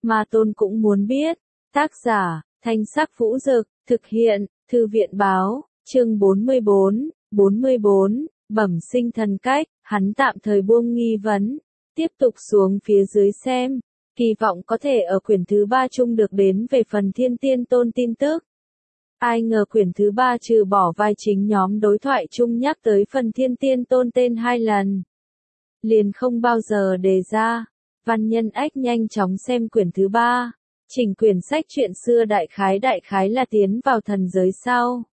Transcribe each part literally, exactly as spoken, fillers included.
Ma Tôn cũng muốn biết. Tác giả, Thanh Sắc Vũ Dực, thực hiện, Thư viện Báo, chương bốn mươi bốn, bốn mươi bốn, bẩm sinh thần cách, hắn tạm thời buông nghi vấn, tiếp tục xuống phía dưới xem, kỳ vọng có thể ở quyển thứ ba chung được đến về phần Thiên Tiên Tôn tin tức. Ai ngờ quyển thứ ba trừ bỏ vai chính nhóm đối thoại chung nhắc tới phần Thiên Tiên Tôn tên hai lần, liền không bao giờ đề ra. Văn Nhân Ách nhanh chóng xem quyển thứ ba, chỉnh quyển sách chuyện xưa đại khái đại khái là tiến vào thần giới sau.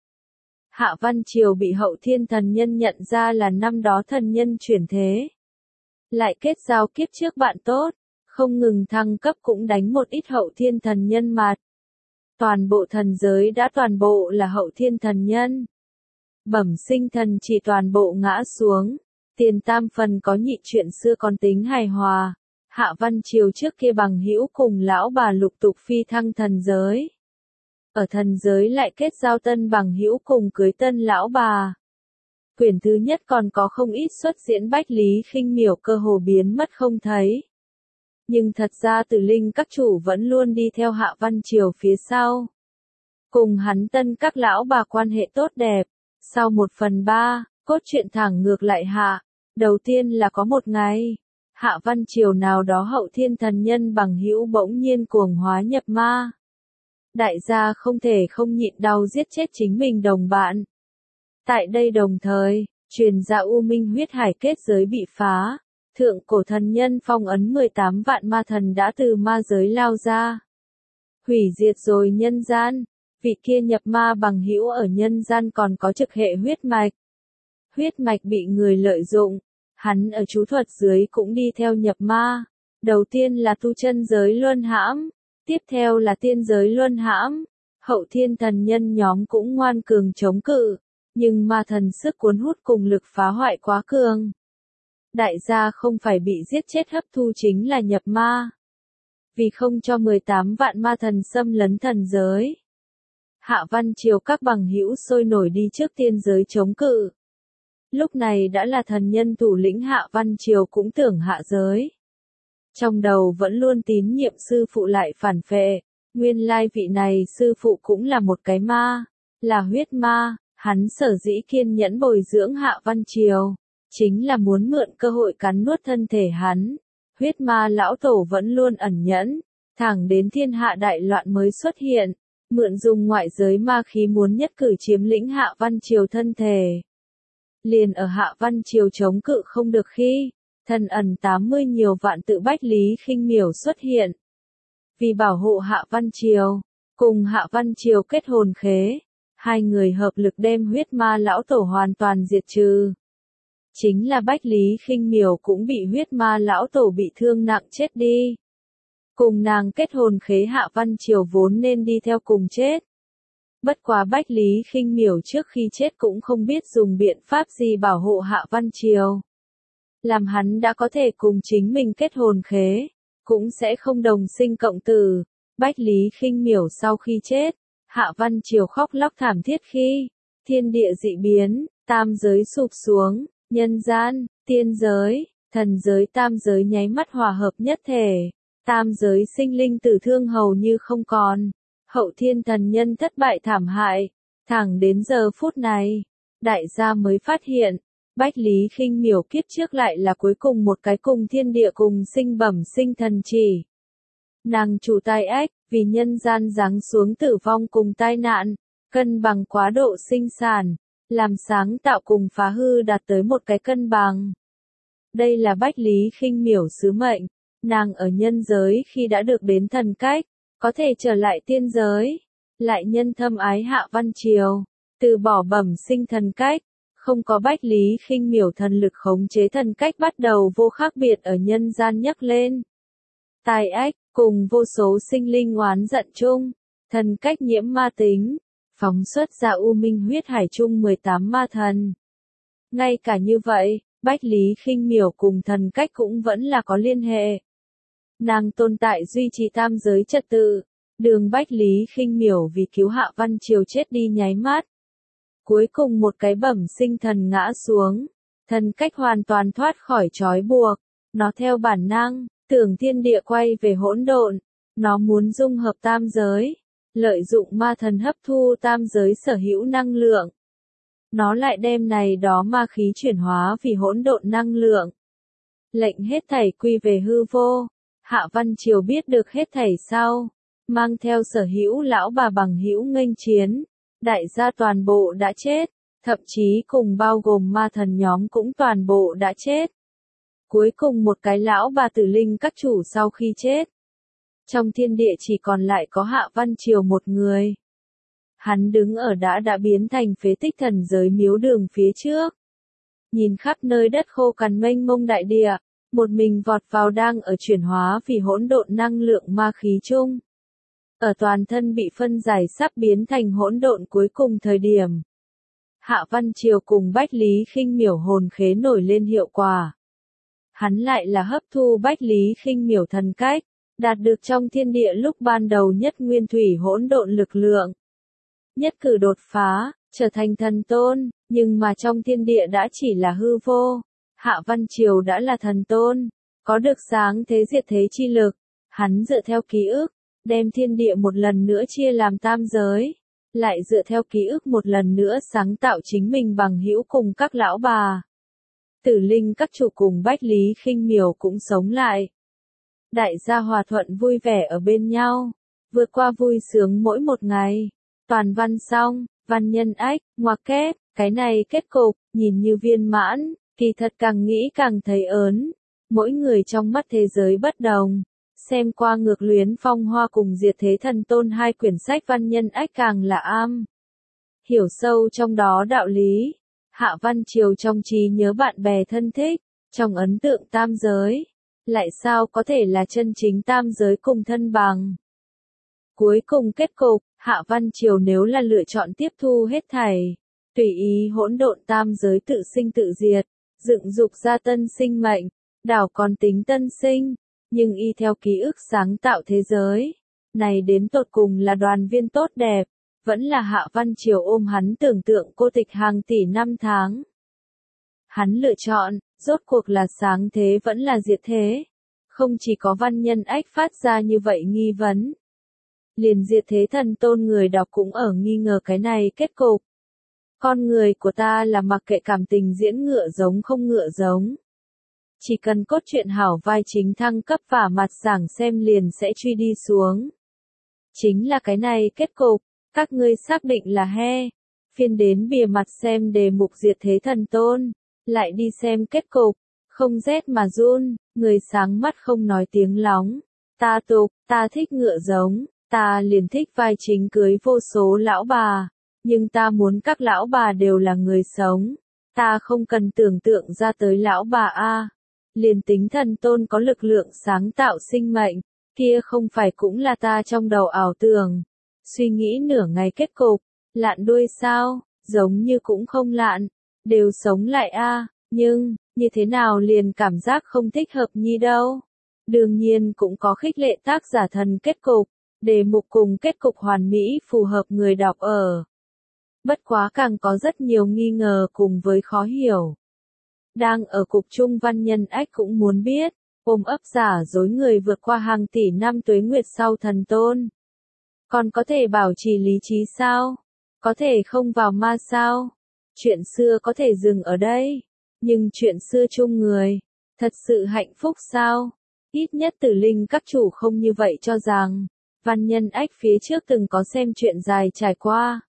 Hạ Văn Triều bị Hậu Thiên Thần Nhân nhận ra là năm đó thần nhân chuyển thế. Lại kết giao kiếp trước bạn tốt, không ngừng thăng cấp cũng đánh một ít Hậu Thiên Thần Nhân mặt. Toàn bộ thần giới đã toàn bộ là Hậu Thiên Thần Nhân. Bẩm sinh thần chỉ toàn bộ ngã xuống, tiền tam phần có nhị chuyện xưa còn tính hài hòa. Hạ Văn Triều trước kia bằng hữu cùng lão bà lục tục phi thăng thần giới. Ở thần giới lại kết giao tân bằng hữu cùng cưới tân lão bà. Quyển thứ nhất còn có không ít xuất diễn Bách Lý Khinh Miểu cơ hồ biến mất không thấy. Nhưng thật ra Tử Linh các chủ vẫn luôn đi theo Hạ Văn Triều phía sau. Cùng hắn tân các lão bà quan hệ tốt đẹp. Sau một phần ba, cốt truyện thẳng ngược lại hạ. Đầu tiên là có một ngày, Hạ Văn Triều nào đó Hậu Thiên Thần Nhân bằng hữu bỗng nhiên cuồng hóa nhập ma. Đại gia không thể không nhịn đau giết chết chính mình đồng bạn. Tại đây đồng thời, truyền ra U Minh huyết hải kết giới bị phá. Thượng cổ thần nhân phong ấn mười tám vạn ma thần đã từ ma giới lao ra. Hủy diệt rồi nhân gian, vị kia nhập ma bằng hữu ở nhân gian còn có trực hệ huyết mạch. Huyết mạch bị người lợi dụng, hắn ở chú thuật dưới cũng đi theo nhập ma. Đầu tiên là tu chân giới luân hãm, tiếp theo là tiên giới luân hãm. Hậu Thiên Thần Nhân nhóm cũng ngoan cường chống cự, nhưng ma thần sức cuốn hút cùng lực phá hoại quá cường. Đại gia không phải bị giết chết hấp thu chính là nhập ma. Vì không cho mười tám vạn ma thần xâm lấn thần giới, Hạ Văn Triều các bằng hữu sôi nổi đi trước tiên giới chống cự. Lúc này đã là thần nhân thủ lĩnh Hạ Văn Triều cũng tưởng hạ giới. Trong đầu vẫn luôn tín nhiệm sư phụ lại phản phệ, nguyên lai vị này sư phụ cũng là một cái ma, là huyết ma, hắn sở dĩ kiên nhẫn bồi dưỡng Hạ Văn Triều, chính là muốn mượn cơ hội cắn nuốt thân thể hắn. Huyết ma lão tổ vẫn luôn ẩn nhẫn, thẳng đến thiên hạ đại loạn mới xuất hiện, mượn dùng ngoại giới ma khí muốn nhất cử chiếm lĩnh Hạ Văn Triều thân thể. Liền ở Hạ Văn Triều chống cự không được khi, thần ẩn tám mươi nhiều vạn tự Bách Lý Khinh Miểu xuất hiện. Vì bảo hộ Hạ Văn Triều, cùng Hạ Văn Triều kết hồn khế, hai người hợp lực đem huyết ma lão tổ hoàn toàn diệt trừ. Chính là Bách Lý Khinh Miểu cũng bị huyết ma lão tổ bị thương nặng chết đi. Cùng nàng kết hồn khế Hạ Văn Triều vốn nên đi theo cùng chết. Bất quá Bách Lý Khinh Miểu trước khi chết cũng không biết dùng biện pháp gì bảo hộ Hạ Văn Triều. Làm hắn đã có thể cùng chính mình kết hồn khế, cũng sẽ không đồng sinh cộng tử. Bách Lý Khinh Miểu sau khi chết, Hạ Văn Triều khóc lóc thảm thiết khi thiên địa dị biến, tam giới sụp xuống, nhân gian, tiên giới, thần giới tam giới nháy mắt hòa hợp nhất thể. Tam giới sinh linh tử thương hầu như không còn. Hậu Thiên Thần Nhân thất bại thảm hại. Thẳng đến giờ phút này, đại gia mới phát hiện, Bách Lý Khinh Miểu kiếp trước lại là cuối cùng một cái cùng thiên địa cùng sinh bẩm sinh thần chỉ. Nàng chủ tai ách, vì nhân gian giáng xuống tử vong cùng tai nạn, cân bằng quá độ sinh sản, làm sáng tạo cùng phá hư đạt tới một cái cân bằng. Đây là Bách Lý Khinh Miểu sứ mệnh. Nàng ở nhân giới khi đã được đến thần cách, có thể trở lại tiên giới, lại nhân thâm ái Hạ Văn Triều, từ bỏ bẩm sinh thần cách, không có Bách Lý Khinh Miểu thần lực khống chế thần cách bắt đầu vô khác biệt ở nhân gian nhắc lên. Tai ách, cùng vô số sinh linh oán giận chung, thần cách nhiễm ma tính, phóng xuất ra U Minh huyết hải chung mười tám ma thần. Ngay cả như vậy, Bách Lý Khinh Miểu cùng thần cách cũng vẫn là có liên hệ. Nàng tồn tại duy trì tam giới trật tự, đường Bách Lý Khinh Miểu vì cứu Hạ Văn Triều chết đi nháy mắt. Cuối cùng một cái bẩm sinh thần ngã xuống, thần cách hoàn toàn thoát khỏi trói buộc, nó theo bản năng, tưởng thiên địa quay về hỗn độn, Nó muốn dung hợp tam giới, lợi dụng ma thần hấp thu tam giới sở hữu năng lượng. Nó lại đem này đó ma khí chuyển hóa vì hỗn độn năng lượng. Lệnh hết thảy quy về hư vô. Hạ Văn Triều biết được hết thảy sau, mang theo sở hữu lão bà bằng hữu nghênh chiến. Đại gia toàn bộ đã chết, thậm chí cùng bao gồm ma thần nhóm cũng toàn bộ đã chết. Cuối cùng một cái lão bà tử linh các chủ sau khi chết. Trong thiên địa chỉ còn lại có Hạ Văn Triều một người. Hắn đứng ở đã đã biến thành phế tích thần giới miếu đường phía trước. Nhìn khắp nơi đất khô cằn mênh mông đại địa, một mình vọt vào đang ở chuyển hóa vì hỗn độn năng lượng ma khí chung. Ở toàn thân bị phân giải sắp biến thành hỗn độn cuối cùng thời điểm. Hạ Văn Triều cùng Bách Lý Khinh Miểu hồn khế nổi lên hiệu quả. Hắn lại là hấp thu Bách Lý Khinh Miểu thần cách, đạt được trong thiên địa lúc ban đầu nhất nguyên thủy hỗn độn lực lượng. Nhất cử đột phá, trở thành thần tôn, nhưng mà trong thiên địa đã chỉ là hư vô. Hạ Văn Triều đã là thần tôn, có được sáng thế diệt thế chi lực. Hắn dựa theo ký ức, đem thiên địa một lần nữa chia làm tam giới, lại dựa theo ký ức một lần nữa sáng tạo chính mình bằng hữu cùng các lão bà. Tử linh các chủ cùng Bách Lý Khinh Miểu cũng sống lại. Đại gia hòa thuận vui vẻ ở bên nhau, vượt qua vui sướng mỗi một ngày. Toàn văn xong, văn nhân ách, ngoặc kép, cái này kết cục, nhìn như viên mãn, kỳ thật càng nghĩ càng thấy ớn. Mỗi người trong mắt thế giới bất đồng. Xem qua Ngược Luyến Phong Hoa cùng Diệt Thế Thần Tôn hai quyển sách văn nhân ách càng là am. Hiểu sâu trong đó đạo lý. Hạ Văn Triều trong trí nhớ bạn bè thân thích, trong ấn tượng tam giới. Lại sao có thể là chân chính tam giới cùng thân bằng. Cuối cùng kết cục, Hạ Văn Triều nếu là lựa chọn tiếp thu hết thảy, tùy ý hỗn độn tam giới tự sinh tự diệt, dựng dục ra tân sinh mệnh, đảo còn tính tân sinh, nhưng y theo ký ức sáng tạo thế giới. Này đến tột cùng là đoàn viên tốt đẹp, vẫn là Hạ Văn Triều ôm hắn tưởng tượng cô tịch hàng tỷ năm tháng. Hắn lựa chọn, rốt cuộc là sáng thế vẫn là diệt thế. Không chỉ có văn nhân ách phát ra như vậy nghi vấn. Liền Diệt Thế Thần Tôn người đọc cũng ở nghi ngờ cái này kết cục. Con người của ta là mặc kệ cảm tình diễn ngựa giống không ngựa giống. Chỉ cần cốt truyện hảo vai chính thăng cấp và mặt giảng xem liền sẽ truy đi xuống. Chính là cái này kết cục, các ngươi xác định là he. Phiên đến bìa mặt xem đề mục Diệt Thế Thần Tôn, lại đi xem kết cục, không rét mà run, người sáng mắt không nói tiếng lóng. Ta tục, ta thích ngựa giống. Ta liền thích vai chính cưới vô số lão bà, nhưng ta muốn các lão bà đều là người sống. Ta không cần tưởng tượng ra tới lão bà a. Liền tính thần tôn có lực lượng sáng tạo sinh mệnh, kia không phải cũng là ta trong đầu ảo tưởng. Suy nghĩ nửa ngày kết cục, lạn đuôi sao, giống như cũng không lạn, đều sống lại a, nhưng, như thế nào liền cảm giác không thích hợp nhi đâu. Đương nhiên cũng có khích lệ tác giả thần kết cục. Đề mục cùng kết cục hoàn mỹ phù hợp người đọc ở. Bất quá càng có rất nhiều nghi ngờ cùng với khó hiểu. Đang ở cục trung văn nhân ách cũng muốn biết, ôm ấp giả dối người vượt qua hàng tỷ năm tuế nguyệt sau thần tôn. Còn có thể bảo trì lý trí sao? Có thể không vào ma sao? Chuyện xưa có thể dừng ở đây. Nhưng chuyện xưa chung người, thật sự hạnh phúc sao? Ít nhất Tử Linh các chủ không như vậy cho rằng. Văn nhân ách phía trước từng có xem chuyện dài trải qua.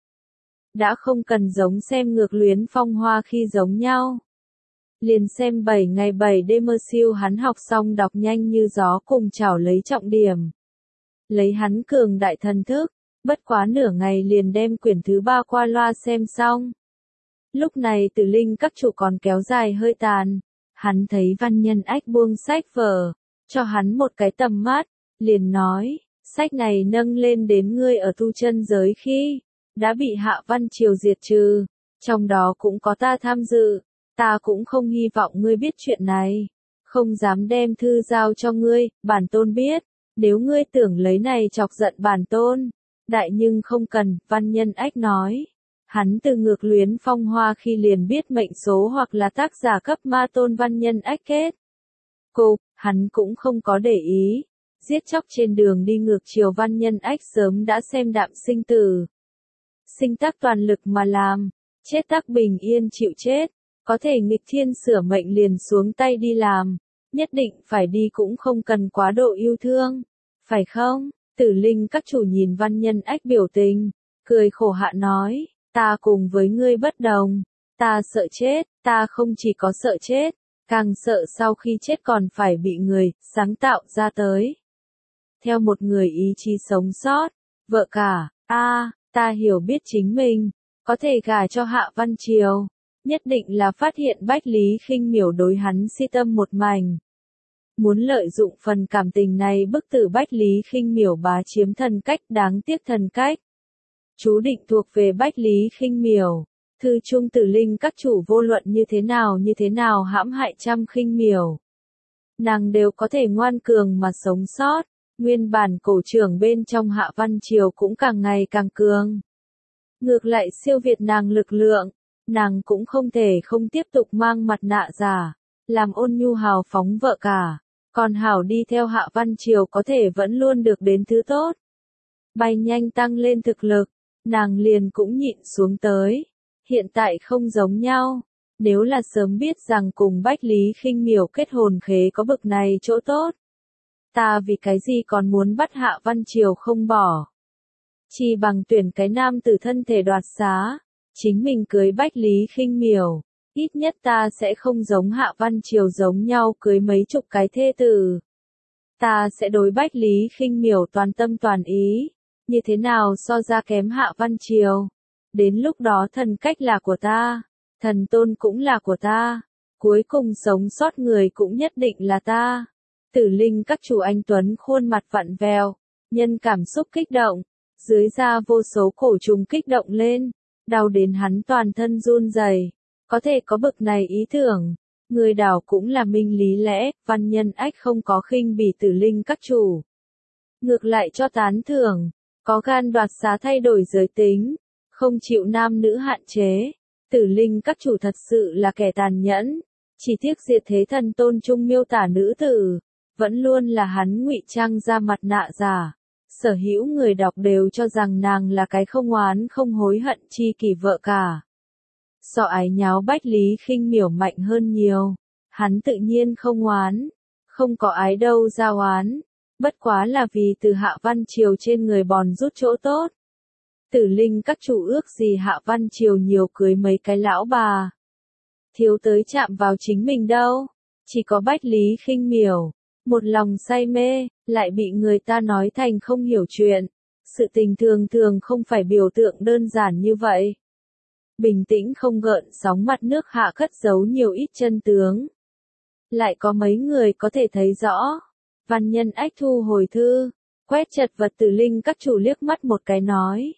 Đã không cần giống xem Ngược Luyến Phong Hoa khi giống nhau. Liền xem bảy ngày bảy đêm mơ siêu hắn học xong đọc nhanh như gió cùng chảo lấy trọng điểm. Lấy hắn cường đại thần thức, bất quá nửa ngày liền đem quyển thứ ba qua loa xem xong. Lúc này Tử Linh các chủ còn kéo dài hơi tàn. Hắn thấy văn nhân ách buông sách vở, cho hắn một cái tầm mắt, liền nói. Sách này nâng lên đến ngươi ở tu chân giới khi, đã bị Hạ Văn Triều diệt trừ, trong đó cũng có ta tham dự, ta cũng không hy vọng ngươi biết chuyện này, không dám đem thư giao cho ngươi, bản tôn biết, nếu ngươi tưởng lấy này chọc giận bản tôn, đại nhưng không cần, văn nhân ách nói, hắn từ Ngược Luyến Phong Hoa khi liền biết mệnh số hoặc là tác giả cấp ma tôn văn nhân ách kết. Cục, hắn cũng không có để ý. giết chóc trên đường đi ngược chiều Văn Nhân Ách sớm đã xem đạm sinh tử. Sinh tác toàn lực mà làm, chết tác bình yên chịu chết, có thể nghịch thiên sửa mệnh liền xuống tay đi làm, nhất định phải đi cũng không cần quá độ yêu thương, phải không? Tử Linh các chủ nhìn Văn Nhân Ách biểu tình, cười khổ hạ nói, ta cùng với ngươi bất đồng, ta sợ chết, ta không chỉ có sợ chết, càng sợ sau khi chết còn phải bị người sáng tạo ra tới. Theo một người ý chí sống sót, vợ cả, a, à, ta hiểu biết chính mình, có thể gả cho Hạ Văn Triều, nhất định là phát hiện Bách Lý Khinh Miểu đối hắn si tâm một mảnh. Muốn lợi dụng phần cảm tình này bức tử Bách Lý Khinh Miểu bá chiếm thần cách, đáng tiếc thần cách chú định thuộc về Bách Lý Khinh Miểu. Thư trung Tử Linh các chủ vô luận như thế nào như thế nào hãm hại trăm Khinh Miểu, nàng đều có thể ngoan cường mà sống sót. Nguyên bản cổ trưởng bên trong Hạ Văn Triều cũng càng ngày càng cường. Ngược lại siêu việt nàng lực lượng, nàng cũng không thể không tiếp tục mang mặt nạ giả, làm ôn nhu hào phóng vợ cả, còn hảo đi theo Hạ Văn Triều có thể vẫn luôn được đến thứ tốt. Bay nhanh tăng lên thực lực, nàng liền cũng nhịn xuống tới. Hiện tại không giống nhau, nếu là sớm biết rằng cùng Bách Lý Khinh Miểu kết hồn khế có bực này chỗ tốt, ta vì cái gì còn muốn bắt Hạ Văn Triều không bỏ. Chỉ bằng tuyển cái nam tử thân thể đoạt xá, chính mình cưới Bách Lý Khinh Miểu, ít nhất ta sẽ không giống Hạ Văn Triều giống nhau cưới mấy chục cái thê tử. Ta sẽ đối Bách Lý Khinh Miểu toàn tâm toàn ý, như thế nào so ra kém Hạ Văn Triều. Đến lúc đó thần cách là của ta, thần tôn cũng là của ta, cuối cùng sống sót người cũng nhất định là ta. Tử Linh các chủ anh tuấn khuôn mặt vặn vẹo, nhân cảm xúc kích động, dưới da vô số cổ trùng kích động lên, đau đến hắn toàn thân run rẩy. Có thể có bực này ý tưởng, người đảo cũng là minh lý lẽ, Văn Nhân Ách không có khinh bỉ Tử Linh các chủ, ngược lại cho tán thưởng, có gan đoạt xá thay đổi giới tính, không chịu nam nữ hạn chế. Tử Linh các chủ thật sự là kẻ tàn nhẫn, chỉ tiếc Diệt Thế Thần Tôn trung miêu tả nữ tử, vẫn luôn là hắn ngụy trang ra mặt nạ giả. Sở hữu người đọc đều cho rằng nàng là cái không oán không hối hận chi kỷ vợ cả. So ái nháo Bách Lý Khinh Miểu mạnh hơn nhiều, hắn tự nhiên không oán, không có ái đâu ra oán, bất quá là vì từ Hạ Văn Triều trên người bòn rút chỗ tốt. Tử Linh các chủ ước gì Hạ Văn Triều nhiều cưới mấy cái lão bà, thiếu tới chạm vào chính mình đâu, chỉ có Bách Lý Khinh Miểu, một lòng say mê, lại bị người ta nói thành không hiểu chuyện. Sự tình thường thường không phải biểu tượng đơn giản như vậy. Bình tĩnh không gợn sóng mặt nước hạ cất giấu nhiều ít chân tướng. Lại có mấy người có thể thấy rõ. Văn Nhân Ách thu hồi thư, quét chật vật Tử Linh các chủ liếc mắt một cái nói.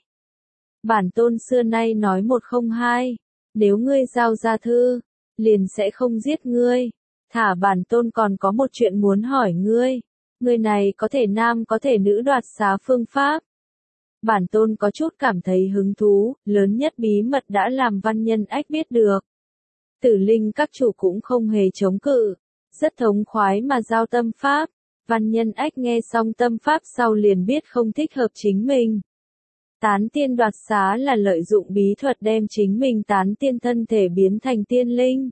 Bản tôn xưa nay nói một không hai, nếu ngươi giao ra thư, liền sẽ không giết ngươi. Thả bản tôn còn có một chuyện muốn hỏi ngươi, người này có thể nam có thể nữ đoạt xá phương pháp. Bản tôn có chút cảm thấy hứng thú, lớn nhất bí mật đã làm Văn Nhân Ách biết được. Tử Linh các chủ cũng không hề chống cự, rất thống khoái mà giao tâm pháp. Văn Nhân Ách nghe xong tâm pháp sau liền biết không thích hợp chính mình. Tán tiên đoạt xá là lợi dụng bí thuật đem chính mình tán tiên thân thể biến thành tiên linh.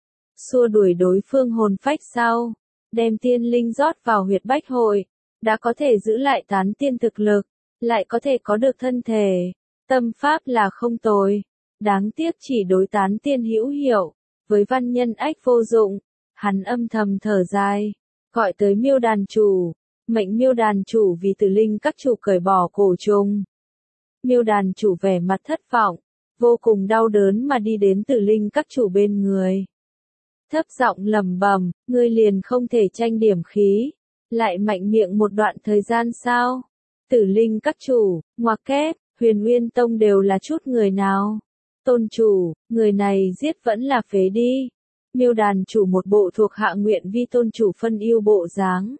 Xua đuổi đối phương hồn phách sau, đem tiên linh rót vào huyệt bách hội, đã có thể giữ lại tán tiên thực lực, lại có thể có được thân thể. Tâm pháp là không tồi, đáng tiếc chỉ đối tán tiên hữu hiệu, với Văn Nhân Ách vô dụng. Hắn âm thầm thở dài, gọi tới Miêu đàn chủ, mệnh Miêu đàn chủ vì Tử Linh các chủ cởi bỏ cổ trùng. Miêu đàn chủ vẻ mặt thất vọng, vô cùng đau đớn mà đi đến Tử Linh các chủ bên người. Thấp giọng lẩm bẩm, ngươi liền không thể tranh điểm khí, lại mạnh miệng một đoạn thời gian sao? Tử Linh các chủ, ngoặc kép, Huyền Nguyên Tông đều là chút người nào? Tôn chủ, người này giết vẫn là phế đi. Miêu đàn chủ một bộ thuộc hạ nguyện vi tôn chủ phân yêu bộ dáng.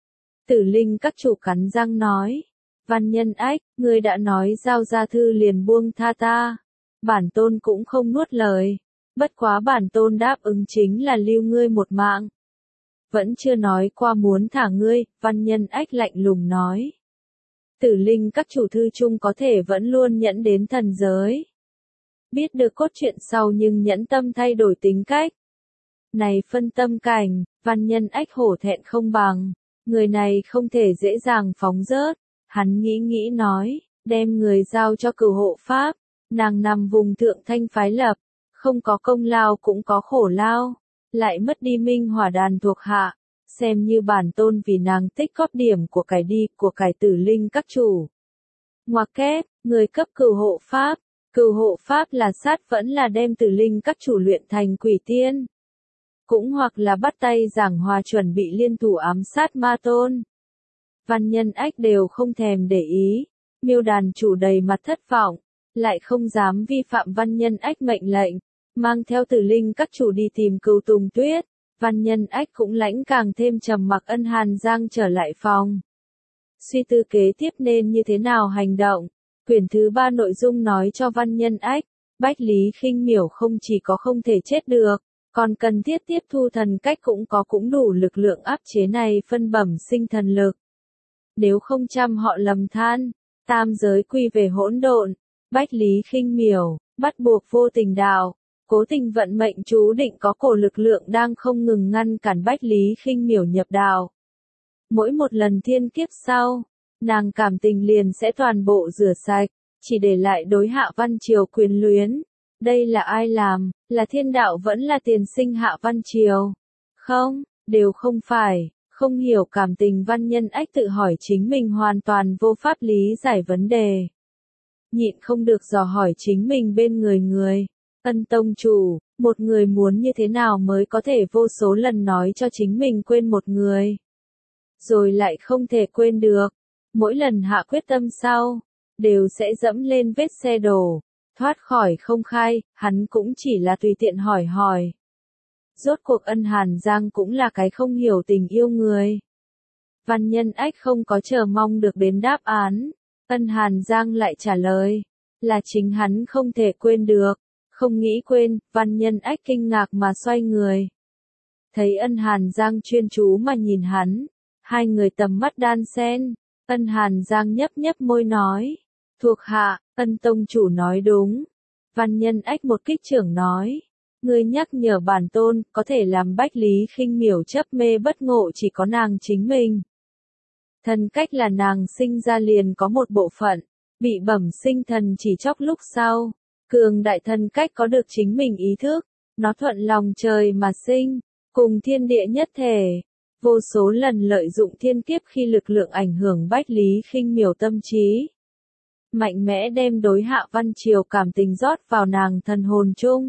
Tử Linh các chủ cắn răng nói, Văn Nhân Ách, ngươi đã nói giao ra thư liền buông tha ta. Bản tôn cũng không nuốt lời. Bất quá bản tôn đáp ứng chính là lưu ngươi một mạng. vẫn chưa nói qua muốn thả ngươi, Văn Nhân Ách lạnh lùng nói. Tử linh các chủ thư chung có thể vẫn luôn nhẫn đến thần giới. Biết được cốt truyện sau nhưng nhẫn tâm thay đổi tính cách. Này phân tâm cảnh, Văn Nhân Ách hổ thẹn không bằng, người này không thể dễ dàng phóng rớt. Hắn nghĩ nghĩ nói, đem người giao cho cửu hộ pháp, nàng nằm vùng thượng thanh phái lập, không có công lao cũng có khổ lao, lại mất đi minh hỏa đàn thuộc hạ, xem như bản tôn vì nàng tích góp điểm của cải đi, của cải tử linh các chủ. Ngoặc kép, người cấp cửu hộ pháp, cửu hộ pháp là sát vẫn là đem tử linh các chủ luyện thành quỷ tiên. Cũng hoặc là bắt tay giảng hòa chuẩn bị liên thủ ám sát ma tôn. Văn Nhân Ách đều không thèm để ý, Miêu đàn chủ đầy mặt thất vọng, lại không dám vi phạm Văn Nhân Ách mệnh lệnh, mang theo tử linh các chủ đi tìm Cửu Tùng Tuyết. Văn Nhân Ách cũng lãnh càng thêm trầm mặc Ân Hàn Giang trở lại phòng. Suy tư kế tiếp nên như thế nào hành động, quyển thứ ba nội dung nói cho Văn Nhân Ách, Bách Lý Khinh Miểu không chỉ có không thể chết được, còn cần thiết tiếp thu thần cách cũng có cũng đủ lực lượng áp chế này phân bẩm sinh thần lực. Nếu không trăm họ lầm than, tam giới quy về hỗn độn, Bách Lý Khinh Miểu, bắt buộc vô tình đạo, cố tình vận mệnh chú định có cổ lực lượng đang không ngừng ngăn cản Bách Lý Khinh Miểu nhập đạo. Mỗi một lần thiên kiếp sau, nàng cảm tình liền sẽ toàn bộ rửa sạch, chỉ để lại đối Hạ Văn Triều quyền luyến. Đây là ai làm, là thiên đạo vẫn là tiền sinh Hạ Văn Triều? Không, đều không phải. Không hiểu cảm tình Văn Nhân Ách tự hỏi chính mình hoàn toàn vô pháp lý giải vấn đề. Nhịn không được dò hỏi chính mình bên người người. Ân tông chủ, một người muốn như thế nào mới có thể vô số lần nói cho chính mình quên một người. Rồi lại không thể quên được. Mỗi lần hạ quyết tâm sau, đều sẽ dẫm lên vết xe đổ. Thoát khỏi không khai, hắn cũng chỉ là tùy tiện hỏi hỏi. Rốt cuộc Ân Hàn Giang cũng là cái không hiểu tình yêu người. Văn Nhân Ách không có chờ mong được đến đáp án. Ân Hàn Giang lại trả lời, là chính hắn không thể quên được. Không nghĩ quên, Văn Nhân Ách kinh ngạc mà xoay người. Thấy Ân Hàn Giang chuyên chú mà nhìn hắn, hai người tầm mắt đan xen. Ân Hàn Giang nhấp nhấp môi nói, thuộc hạ, Ân tông chủ nói đúng. Văn Nhân Ách một kích trưởng nói, ngươi nhắc nhở bản tôn, có thể làm Bách Lý Khinh Miểu chấp mê bất ngộ chỉ có nàng chính mình. Thần cách là nàng sinh ra liền có một bộ phận, bị bẩm sinh thần chỉ chốc lúc sau. Cường đại thần cách có được chính mình ý thức, nó thuận lòng trời mà sinh, cùng thiên địa nhất thể. Vô số lần lợi dụng thiên kiếp khi lực lượng ảnh hưởng Bách Lý Khinh Miểu tâm trí. Mạnh mẽ đem đối Hạ Văn Triều cảm tình rót vào nàng thần hồn chung.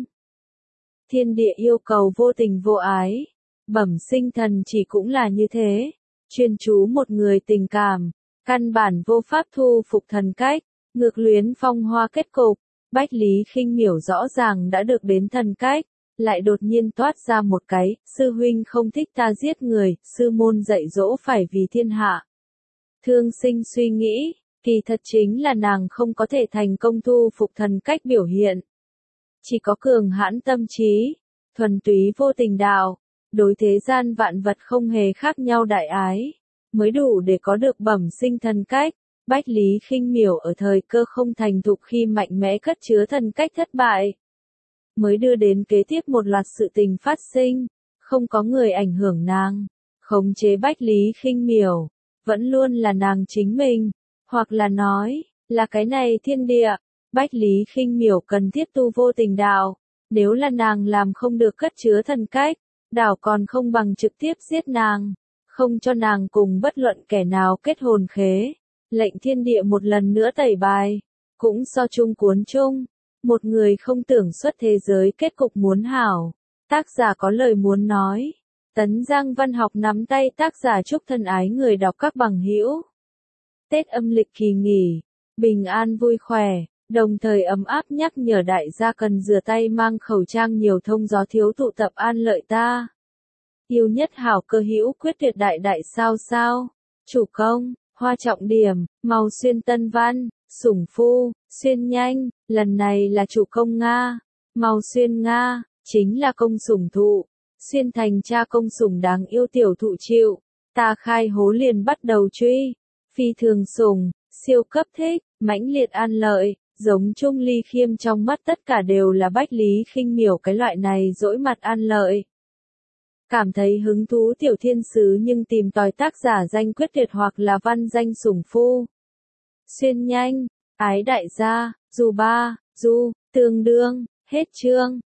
Thiên địa yêu cầu vô tình vô ái, bẩm sinh thần chỉ cũng là như thế, chuyên chú một người tình cảm, căn bản vô pháp thu phục thần cách, ngược luyến phong hoa kết cục. Bách Lý Khinh Miểu rõ ràng đã được đến thần cách, lại đột nhiên toát ra một cái, sư huynh không thích ta giết người, sư môn dạy dỗ phải vì thiên hạ. Thương Sinh suy nghĩ, kỳ thật chính là nàng không có thể thành công thu phục thần cách biểu hiện. Chỉ có cường hãn tâm trí, thuần túy vô tình đạo, đối thế gian vạn vật không hề khác nhau đại ái, mới đủ để có được bẩm sinh thần cách. Bách Lý Khinh Miểu ở thời cơ không thành thục khi mạnh mẽ cất chứa thần cách thất bại, mới đưa đến kế tiếp một loạt sự tình phát sinh, không có người ảnh hưởng nàng, khống chế Bách Lý Khinh Miểu, vẫn luôn là nàng chính mình, hoặc là nói, là cái này thiên địa. Bách Lý Khinh Miểu cần thiết tu vô tình đạo, nếu là nàng làm không được cất chứa thần cách, đảo còn không bằng trực tiếp giết nàng, không cho nàng cùng bất luận kẻ nào kết hồn khế. Lệnh thiên địa một lần nữa tẩy bài, cũng so chung cuốn chung, một người không tưởng xuất thế giới kết cục muốn hảo. Tác giả có lời muốn nói. Tấn Giang Văn Học nắm tay tác giả chúc thân ái người đọc các bằng hữu. Tết âm lịch kỳ nghỉ, bình an vui khỏe, đồng thời ấm áp nhắc nhở đại gia cần rửa tay mang khẩu trang nhiều thông gió thiếu tụ tập an lợi ta. Yêu nhất hảo cơ hữu quyết tuyệt đại đại sao sao, chủ công. Hoa trọng điểm, màu xuyên tân văn, sủng phu, xuyên nhanh, lần này là chủ công Nga, màu xuyên Nga, chính là công sủng thụ, Xuyên thành cha công sủng đáng yêu tiểu thụ chịu. Ta khai hố liền bắt đầu truy. Phi thường sủng, siêu cấp thích, mãnh liệt an lợi, giống Trung Ly Khiêm trong mắt tất cả đều là Bách Lý Khinh Miểu cái loại này dỗi mặt an lợi. Cảm thấy hứng thú tiểu thiên sứ nhưng tìm tòi tác giả danh quyết tuyệt hoặc là văn danh sủng phu. Xuyên nhanh, ái đại gia, dù ba, du, tương đương, hết chương.